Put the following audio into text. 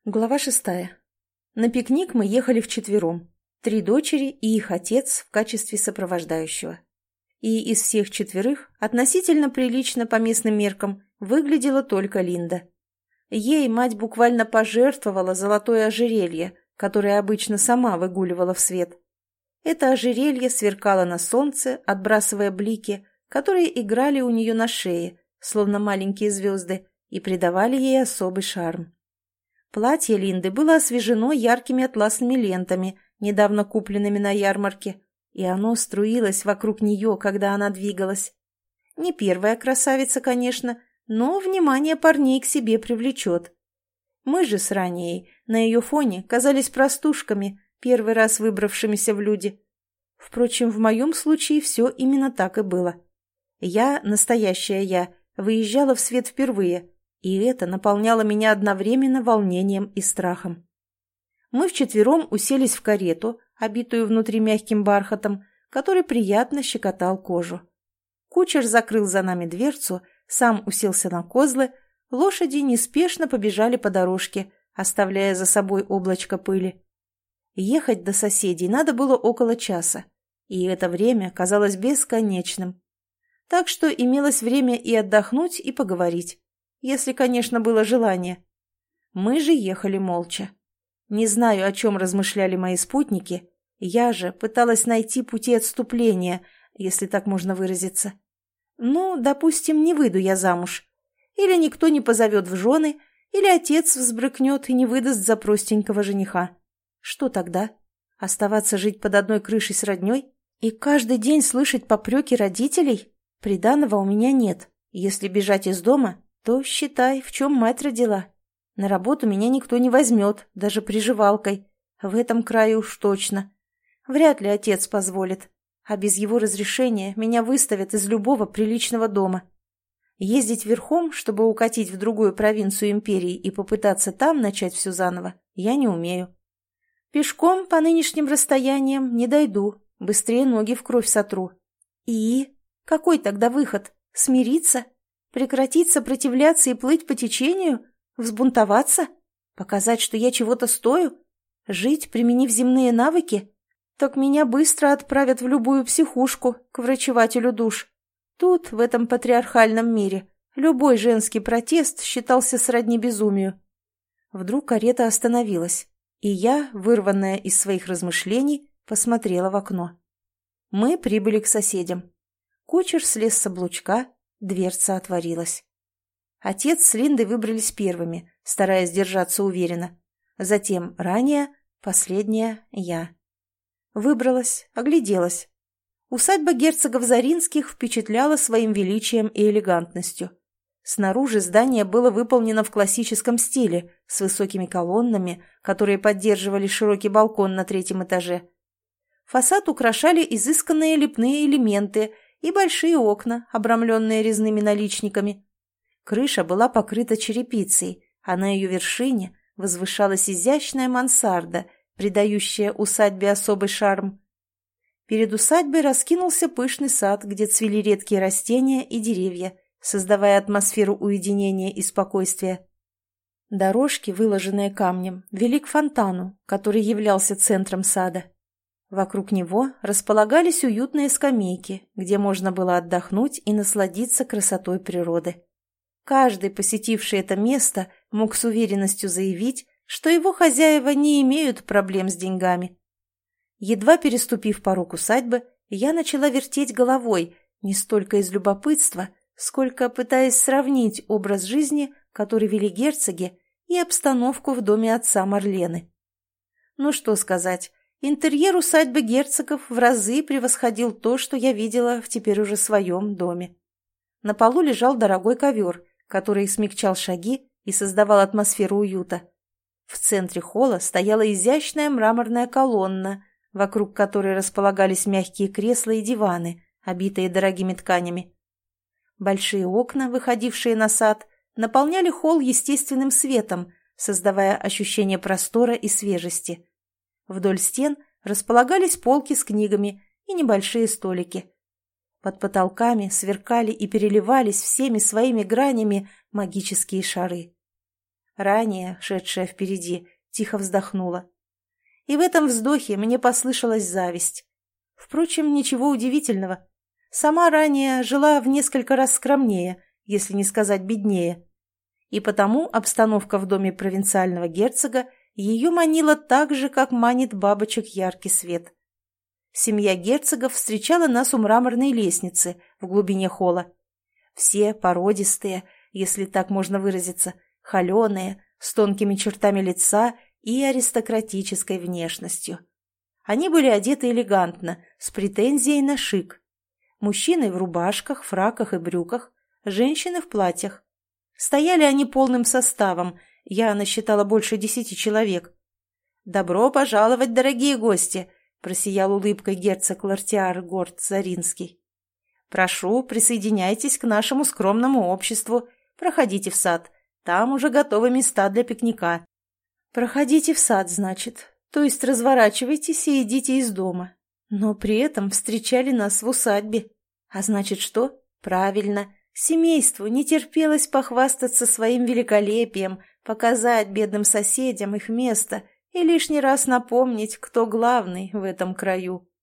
Глава 6. На пикник мы ехали вчетвером. 3 дочери и их отец в качестве сопровождающего. И из всех четверых относительно прилично по местным меркам выглядела только Линда. Ей мать буквально пожертвовала золотое ожерелье, которое обычно сама выгуливала в свет. Это ожерелье сверкало на солнце, отбрасывая блики, которые играли у нее на шее, словно маленькие звезды, и придавали ей особый шарм. Платье Линды было освежено яркими атласными лентами, недавно купленными на ярмарке, и оно струилось вокруг нее, когда она двигалась. Не первая красавица, конечно, но внимание парней к себе привлечет. Мы же с Ранеей на ее фоне казались простушками, первый раз выбравшимися в люди. Впрочем, в моем случае все именно так и было. Я, настоящая я, выезжала в свет впервые, и это наполняло меня одновременно волнением и страхом. Мы вчетвером уселись в карету, обитую внутри мягким бархатом, который приятно щекотал кожу. Кучер закрыл за нами дверцу, сам уселся на козлы, лошади неспешно побежали по дорожке, оставляя за собой облачко пыли. Ехать до соседей надо было около часа, и это время казалось бесконечным. Так что имелось время и отдохнуть, и поговорить. Если, конечно, было желание. Мы же ехали молча. Не знаю, о чем размышляли мои спутники, я же пыталась найти пути отступления, если так можно выразиться. Ну, допустим, не выйду я замуж. Или никто не позовет в жены, или отец взбрыкнет и не выдаст за простенького жениха. Что тогда? Оставаться жить под одной крышей с родней? И каждый день слышать попреки родителей? Приданого у меня нет. Если бежать из дома, то считай, в чем мать родила. На работу меня никто не возьмет, даже приживалкой. В этом крае уж точно. Вряд ли отец позволит. А без его разрешения меня выставят из любого приличного дома. Ездить верхом, чтобы укатить в другую провинцию империи и попытаться там начать все заново, я не умею. Пешком по нынешним расстояниям не дойду, быстрее ноги в кровь сотру. И? Какой тогда выход? Смириться? Прекратить сопротивляться и плыть по течению? Взбунтоваться? Показать, что я чего-то стою? Жить, применив земные навыки? Так меня быстро отправят в любую психушку, к врачевателю душ. Тут, в этом патриархальном мире, любой женский протест считался сродни безумию. Вдруг карета остановилась, и я, вырванная из своих размышлений, посмотрела в окно. Мы прибыли к соседям. Кучер слез с облучка, дверца отворилась. Отец с Линдой выбрались первыми, стараясь держаться уверенно. Затем Ранее, последняя я. Выбралась, огляделась. Усадьба герцогов Заринских впечатляла своим величием и элегантностью. Снаружи здание было выполнено в классическом стиле, с высокими колоннами, которые поддерживали широкий балкон на 3-м этаже. Фасад украшали изысканные лепные элементы и большие окна, обрамленные резными наличниками. Крыша была покрыта черепицей, а на ее вершине возвышалась изящная мансарда, придающая усадьбе особый шарм. Перед усадьбой раскинулся пышный сад, где цвели редкие растения и деревья, создавая атмосферу уединения и спокойствия. Дорожки, выложенные камнем, вели к фонтану, который являлся центром сада. Вокруг него располагались уютные скамейки, где можно было отдохнуть и насладиться красотой природы. Каждый, посетивший это место, мог с уверенностью заявить, что его хозяева не имеют проблем с деньгами. Едва переступив порог усадьбы, я начала вертеть головой, не столько из любопытства, сколько пытаясь сравнить образ жизни, который вели герцоги, и обстановку в доме отца Марлены. Ну что сказать, интерьер усадьбы герцогов в разы превосходил то, что я видела в теперь уже своем доме. На полу лежал дорогой ковер, который смягчал шаги и создавал атмосферу уюта. В центре холла стояла изящная мраморная колонна, вокруг которой располагались мягкие кресла и диваны, обитые дорогими тканями. Большие окна, выходившие на сад, наполняли холл естественным светом, создавая ощущение простора и свежести. Вдоль стен располагались полки с книгами и небольшие столики. Под потолками сверкали и переливались всеми своими гранями магические шары. ранее шедшая впереди, тихо вздохнула. И в этом вздохе мне послышалась зависть. Впрочем, ничего удивительного. Сама ранее жила в несколько раз скромнее, если не сказать беднее. И потому обстановка в доме провинциального герцога ее манила так же, как манит бабочек яркий свет. Семья герцогов встречала нас у мраморной лестницы в глубине холла. Все породистые, если так можно выразиться, холеные, с тонкими чертами лица и аристократической внешностью. Они были одеты элегантно, с претензией на шик. Мужчины в рубашках, фраках и брюках, женщины в платьях. Стояли они полным составом, я насчитала больше 10 человек. «Добро пожаловать, дорогие гости!» — просиял улыбкой герцог Лартиар Горд Заринский. «Прошу, присоединяйтесь к нашему скромному обществу. Проходите в сад. Там уже готовы места для пикника». «Проходите в сад, значит. То есть разворачивайтесь и идите из дома. Но при этом встречали нас в усадьбе. А значит что? Правильно, семейству не терпелось похвастаться своим великолепием, показать бедным соседям их место и лишний раз напомнить, кто главный в этом краю».